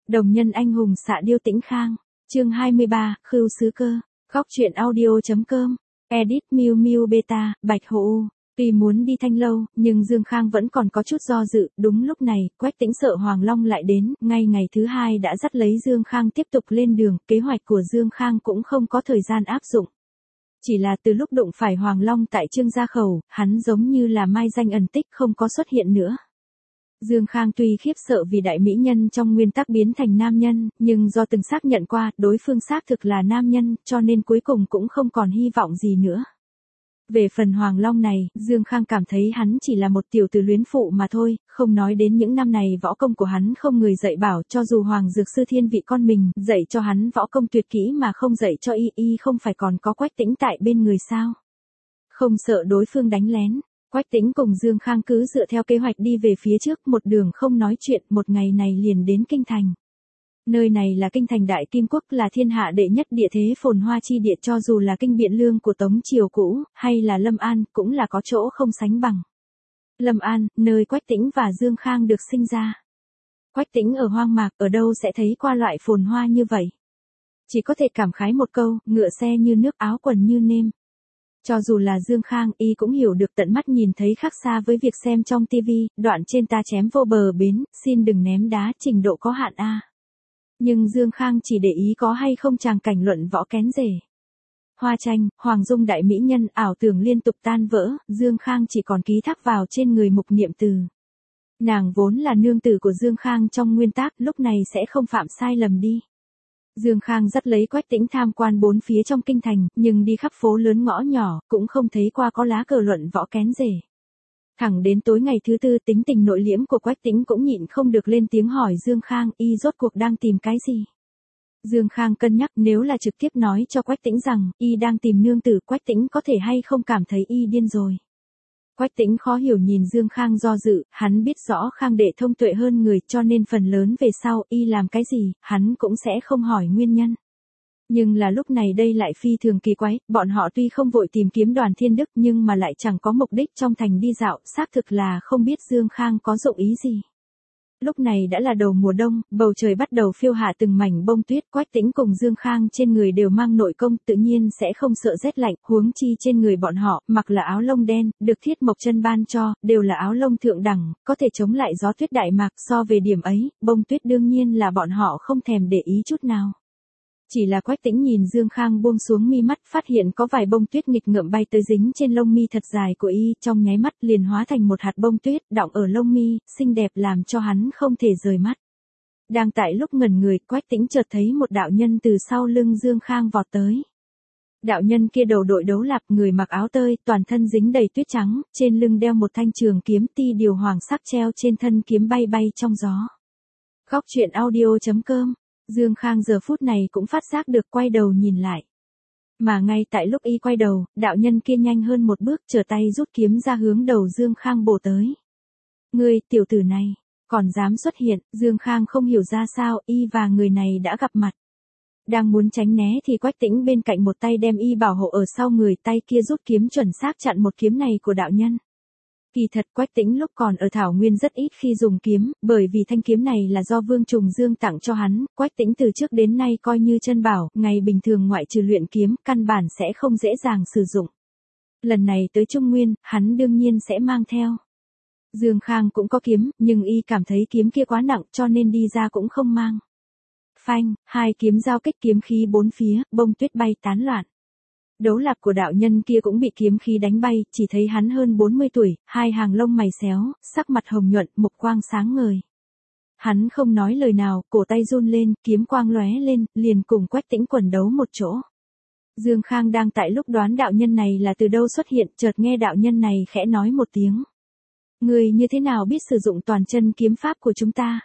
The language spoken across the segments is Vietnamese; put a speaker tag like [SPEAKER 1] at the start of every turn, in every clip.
[SPEAKER 1] Đồng nhân anh hùng xạ điêu Tĩnh Khang. Chương 23, Khưu Sứ Cơ. Góc truyện audio.com. Edit Miu Miu Beta, Bạch Hồ. Tuy muốn đi Thanh Lâu, nhưng Dương Khang vẫn còn có chút do dự. Đúng lúc này, Quách Tĩnh sợ Hoàng Long lại đến, ngay ngày thứ hai đã dắt lấy Dương Khang tiếp tục lên đường. Kế hoạch của Dương Khang cũng không có thời gian áp dụng. Chỉ là từ lúc đụng phải Hoàng Long tại Trương Gia Khẩu, hắn giống như là mai danh ẩn tích không có xuất hiện nữa. Dương Khang tuy khiếp sợ vì đại mỹ nhân trong nguyên tắc biến thành nam nhân, nhưng do từng xác nhận qua đối phương xác thực là nam nhân, cho nên cuối cùng cũng không còn hy vọng gì nữa. Về phần Hoàng Long này, Dương Khang cảm thấy hắn chỉ là một tiểu tử luyến phụ mà thôi, không nói đến những năm này võ công của hắn không người dạy bảo, cho dù Hoàng Dược Sư thiên vị con mình, dạy cho hắn võ công tuyệt kỹ mà không dạy cho y không phải còn có Quách Tĩnh tại bên người sao. Không sợ đối phương đánh lén. Quách Tĩnh cùng Dương Khang cứ dựa theo kế hoạch đi về phía trước, một đường không nói chuyện, một ngày này liền đến Kinh Thành. Nơi này là Kinh Thành Đại Kim Quốc, là thiên hạ đệ nhất địa thế phồn hoa chi địa, cho dù là Kinh Biện Lương của Tống Triều cũ, hay là Lâm An, cũng là có chỗ không sánh bằng. Lâm An, nơi Quách Tĩnh và Dương Khang được sinh ra. Quách Tĩnh ở hoang mạc, ở đâu sẽ thấy qua loại phồn hoa như vậy? Chỉ có thể cảm khái một câu, ngựa xe như nước, áo quần như nêm. Cho dù là Dương Khang, y cũng hiểu được tận mắt nhìn thấy khác xa với việc xem trong tivi, đoạn trên ta chém vô bờ bến, xin đừng ném đá, trình độ có hạn a. Nhưng Dương Khang chỉ để ý có hay không tràng cảnh luận võ kén rể. Hoa tranh, hoàng dung đại mỹ nhân, ảo tưởng liên tục tan vỡ, Dương Khang chỉ còn ký thác vào trên người Mục Niệm Từ. Nàng vốn là nương tử của Dương Khang trong nguyên tắc, lúc này sẽ không phạm sai lầm đi. Dương Khang dắt lấy Quách Tĩnh tham quan bốn phía trong kinh thành, nhưng đi khắp phố lớn ngõ nhỏ, cũng không thấy qua có lá cờ luận võ kén rể. Thẳng đến tối ngày thứ tư, tính tình nội liễm của Quách Tĩnh cũng nhịn không được lên tiếng hỏi Dương Khang, y rốt cuộc đang tìm cái gì? Dương Khang cân nhắc, nếu là trực tiếp nói cho Quách Tĩnh rằng, y đang tìm nương tử, Quách Tĩnh có thể hay không cảm thấy y điên rồi. Quách Tĩnh khó hiểu nhìn Dương Khang do dự, hắn biết rõ Khang đệ thông tuệ hơn người, cho nên phần lớn về sau y làm cái gì, hắn cũng sẽ không hỏi nguyên nhân. Nhưng là lúc này đây lại phi thường kỳ quái, bọn họ tuy không vội tìm kiếm Đoàn Thiên Đức nhưng mà lại chẳng có mục đích trong thành đi dạo, xác thực là không biết Dương Khang có dụng ý gì. Lúc này đã là đầu mùa đông, bầu trời bắt đầu phiêu hạ từng mảnh bông tuyết, Quách Tĩnh cùng Dương Khang trên người đều mang nội công, tự nhiên sẽ không sợ rét lạnh, huống chi trên người bọn họ, mặc là áo lông đen, được Thiết Mộc Chân ban cho, đều là áo lông thượng đẳng, có thể chống lại gió tuyết Đại Mạc, so về điểm ấy, bông tuyết đương nhiên là bọn họ không thèm để ý chút nào. Chỉ là Quách Tĩnh nhìn Dương Khang buông xuống mi mắt, phát hiện có vài bông tuyết nghịch ngợm bay tới dính trên lông mi thật dài của y, trong nháy mắt liền hóa thành một hạt bông tuyết, đọng ở lông mi, xinh đẹp làm cho hắn không thể rời mắt. Đang tại lúc ngẩn người, Quách Tĩnh chợt thấy một đạo nhân từ sau lưng Dương Khang vọt tới. Đạo nhân kia đầu đội đấu lạp, người mặc áo tơi, toàn thân dính đầy tuyết trắng, trên lưng đeo một thanh trường kiếm, ti điều hoàng sắc treo trên thân kiếm bay bay trong gió. Góc truyện audio.com. Dương Khang giờ phút này cũng phát giác được, quay đầu nhìn lại. Mà ngay tại lúc y quay đầu, đạo nhân kia nhanh hơn một bước, trở tay rút kiếm ra hướng đầu Dương Khang bổ tới. Ngươi, tiểu tử này, còn dám xuất hiện, Dương Khang không hiểu ra sao, y và người này đã gặp mặt. Đang muốn tránh né thì Quách Tĩnh bên cạnh một tay đem y bảo hộ ở sau người, tay kia rút kiếm chuẩn xác chặn một kiếm này của đạo nhân. Kỳ thật Quách Tĩnh lúc còn ở Thảo Nguyên rất ít khi dùng kiếm, bởi vì thanh kiếm này là do Vương Trùng Dương tặng cho hắn, Quách Tĩnh từ trước đến nay coi như chân bảo, ngày bình thường ngoại trừ luyện kiếm, căn bản sẽ không dễ dàng sử dụng. Lần này tới Trung Nguyên, hắn đương nhiên sẽ mang theo. Dương Khang cũng có kiếm, nhưng y cảm thấy kiếm kia quá nặng cho nên đi ra cũng không mang. Phanh, hai kiếm giao kích, kiếm khí bốn phía, bông tuyết bay tán loạn. Đấu lạp của đạo nhân kia cũng bị kiếm khí đánh bay, chỉ thấy hắn hơn 40 tuổi, hai hàng lông mày xéo, sắc mặt hồng nhuận, mục quang sáng ngời. Hắn không nói lời nào, cổ tay run lên, kiếm quang lóe lên, liền cùng Quách Tĩnh quần đấu một chỗ. Dương Khang đang tại lúc đoán đạo nhân này là từ đâu xuất hiện, chợt nghe đạo nhân này khẽ nói một tiếng. Người như thế nào biết sử dụng toàn chân kiếm pháp của chúng ta?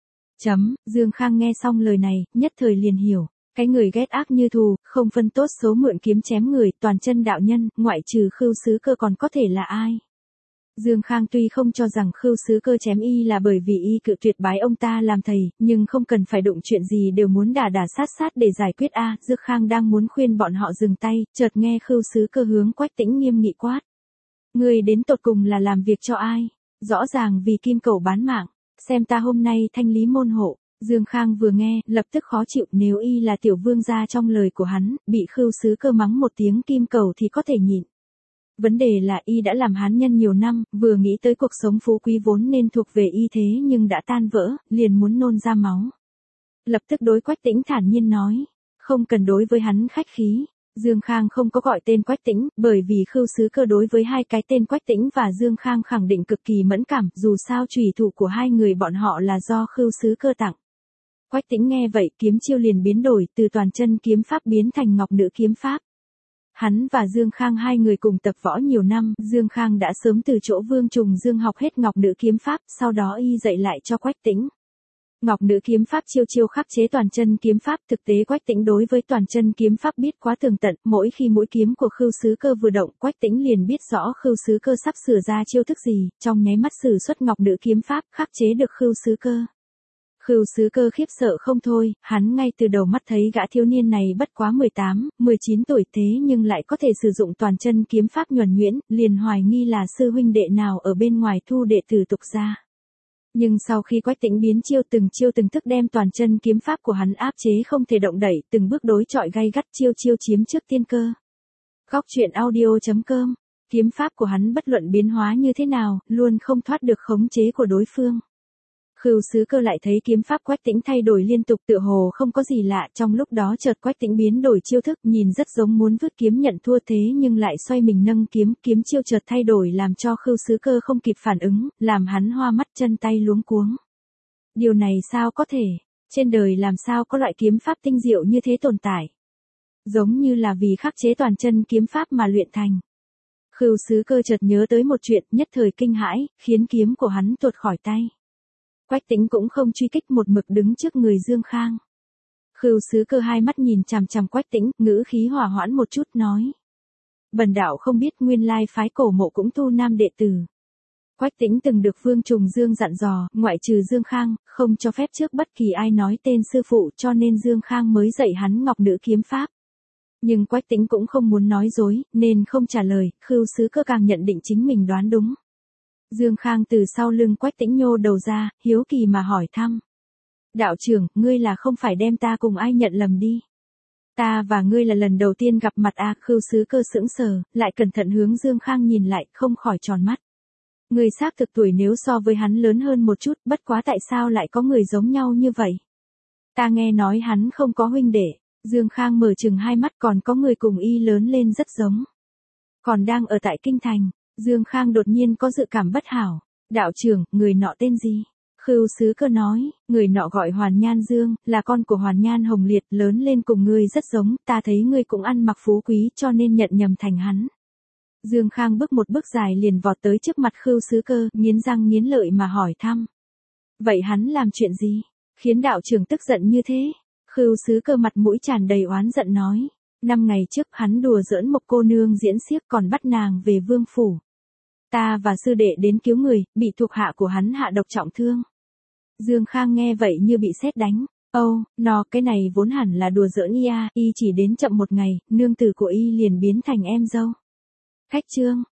[SPEAKER 1] Dương Khang nghe xong lời này, nhất thời liền hiểu. Cái người ghét ác như thù, không phân tốt xấu mượn kiếm chém người, toàn chân đạo nhân, ngoại trừ Khưu Sứ Cơ còn có thể là ai? Dương Khang tuy không cho rằng Khưu Sứ Cơ chém y là bởi vì y cự tuyệt bái ông ta làm thầy, nhưng không cần phải đụng chuyện gì đều muốn đả sát để giải quyết a. Dương Khang đang muốn khuyên bọn họ dừng tay, chợt nghe Khưu Sứ Cơ hướng Quách Tĩnh nghiêm nghị quát. Người đến tột cùng là làm việc cho ai? Rõ ràng vì kim cẩu bán mạng, xem ta hôm nay thanh lý môn hộ. Dương Khang vừa nghe, lập tức khó chịu, nếu y là tiểu vương gia trong lời của hắn, bị Khưu Sứ Cơ mắng một tiếng kim cầu thì có thể nhịn. Vấn đề là y đã làm hán nhân nhiều năm, vừa nghĩ tới cuộc sống phú quý vốn nên thuộc về y thế nhưng đã tan vỡ, liền muốn nôn ra máu. Lập tức đối Quách Tĩnh thản nhiên nói, không cần đối với hắn khách khí. Dương Khang không có gọi tên Quách Tĩnh, bởi vì Khưu Sứ Cơ đối với hai cái tên Quách Tĩnh và Dương Khang khẳng định cực kỳ mẫn cảm, dù sao chủy thủ của hai người bọn họ là do Khưu Sứ Cơ tặng. Quách Tĩnh nghe vậy, kiếm chiêu liền biến đổi, từ toàn chân kiếm pháp biến thành ngọc nữ kiếm pháp. Hắn và Dương Khang hai người cùng tập võ nhiều năm, Dương Khang đã sớm từ chỗ Vương Trùng Dương học hết ngọc nữ kiếm pháp, sau đó y dạy lại cho Quách Tĩnh. Ngọc nữ kiếm pháp chiêu chiêu khắc chế toàn chân kiếm pháp, thực tế Quách Tĩnh đối với toàn chân kiếm pháp biết quá tường tận, mỗi khi mũi kiếm của Khưu Sứ Cơ vừa động, Quách Tĩnh liền biết rõ Khưu Sứ Cơ sắp sửa ra chiêu thức gì, trong nháy mắt sử xuất ngọc nữ kiếm pháp, khắc chế được Khưu Sứ Cơ. Khưu Sứ Cơ khiếp sợ không thôi, hắn ngay từ đầu mắt thấy gã thiếu niên này bất quá 18, 19 tuổi thế nhưng lại có thể sử dụng toàn chân kiếm pháp nhuần nhuyễn, liền hoài nghi là sư huynh đệ nào ở bên ngoài thu đệ tử tục ra. Nhưng sau khi Quách Tĩnh biến chiêu từng thức đem toàn chân kiếm pháp của hắn áp chế không thể động đẩy, từng bước đối chọi gay gắt chiêu chiếm trước tiên cơ. Góc truyện audio.com, kiếm pháp của hắn bất luận biến hóa như thế nào, luôn không thoát được khống chế của đối phương. Khưu Sứ Cơ lại thấy kiếm pháp Quách Tĩnh thay đổi liên tục tựa hồ không có gì lạ, trong lúc đó chợt Quách Tĩnh biến đổi chiêu thức, nhìn rất giống muốn vứt kiếm nhận thua thế nhưng lại xoay mình nâng kiếm, kiếm chiêu chợt thay đổi làm cho Khưu Sứ Cơ không kịp phản ứng, làm hắn hoa mắt chân tay luống cuống. Điều này sao có thể? Trên đời làm sao có loại kiếm pháp tinh diệu như thế tồn tại? Giống như là vì khắc chế toàn chân kiếm pháp mà luyện thành. Khưu Sứ Cơ chợt nhớ tới một chuyện, nhất thời kinh hãi, khiến kiếm của hắn tuột khỏi tay. Quách Tĩnh cũng không truy kích, một mực đứng trước người Dương Khang. Khưu Sứ Cơ hai mắt nhìn chằm chằm Quách Tĩnh, ngữ khí hòa hoãn một chút nói. Bần đạo không biết nguyên lai phái Cổ Mộ cũng thu nam đệ tử. Quách Tĩnh từng được Vương Trùng Dương dặn dò, ngoại trừ Dương Khang, không cho phép trước bất kỳ ai nói tên sư phụ, cho nên Dương Khang mới dạy hắn ngọc nữ kiếm pháp. Nhưng Quách Tĩnh cũng không muốn nói dối, nên không trả lời, Khưu Sứ Cơ càng nhận định chính mình đoán đúng. Dương Khang từ sau lưng Quách Tĩnh nhô đầu ra, hiếu kỳ mà hỏi thăm. Đạo trưởng, ngươi là không phải đem ta cùng ai nhận lầm đi. Ta và ngươi là lần đầu tiên gặp mặt à? Khưu Sứ Cơ sững sờ, lại cẩn thận hướng Dương Khang nhìn lại, không khỏi tròn mắt. Ngươi xác thực tuổi nếu so với hắn lớn hơn một chút, bất quá tại sao lại có người giống nhau như vậy? Ta nghe nói hắn không có huynh đệ. Dương Khang mở trừng hai mắt, còn có người cùng y lớn lên rất giống. Còn đang ở tại Kinh Thành. Dương Khang đột nhiên có dự cảm bất hảo. Đạo trưởng, người nọ tên gì? Khưu Sứ Cơ nói, người nọ gọi Hoàn Nhan Dương, là con của Hoàn Nhan Hồng Liệt, lớn lên cùng ngươi rất giống, ta thấy ngươi cũng ăn mặc phú quý cho nên nhận nhầm thành hắn. Dương Khang bước một bước dài liền vọt tới trước mặt Khưu Sứ Cơ, nghiến răng nghiến lợi mà hỏi thăm. Vậy hắn làm chuyện gì? Khiến đạo trưởng tức giận như thế? Khưu Sứ Cơ mặt mũi tràn đầy oán giận nói. 5 ngày trước hắn đùa giỡn một cô nương diễn xiếc còn bắt nàng về vương phủ. Ta và sư đệ đến cứu người, bị thuộc hạ của hắn hạ độc trọng thương. Dương Khang nghe vậy như bị sét đánh. Cái này vốn hẳn là đùa giỡn y chỉ đến chậm một ngày, nương tử của y liền biến thành em dâu. Khách trương,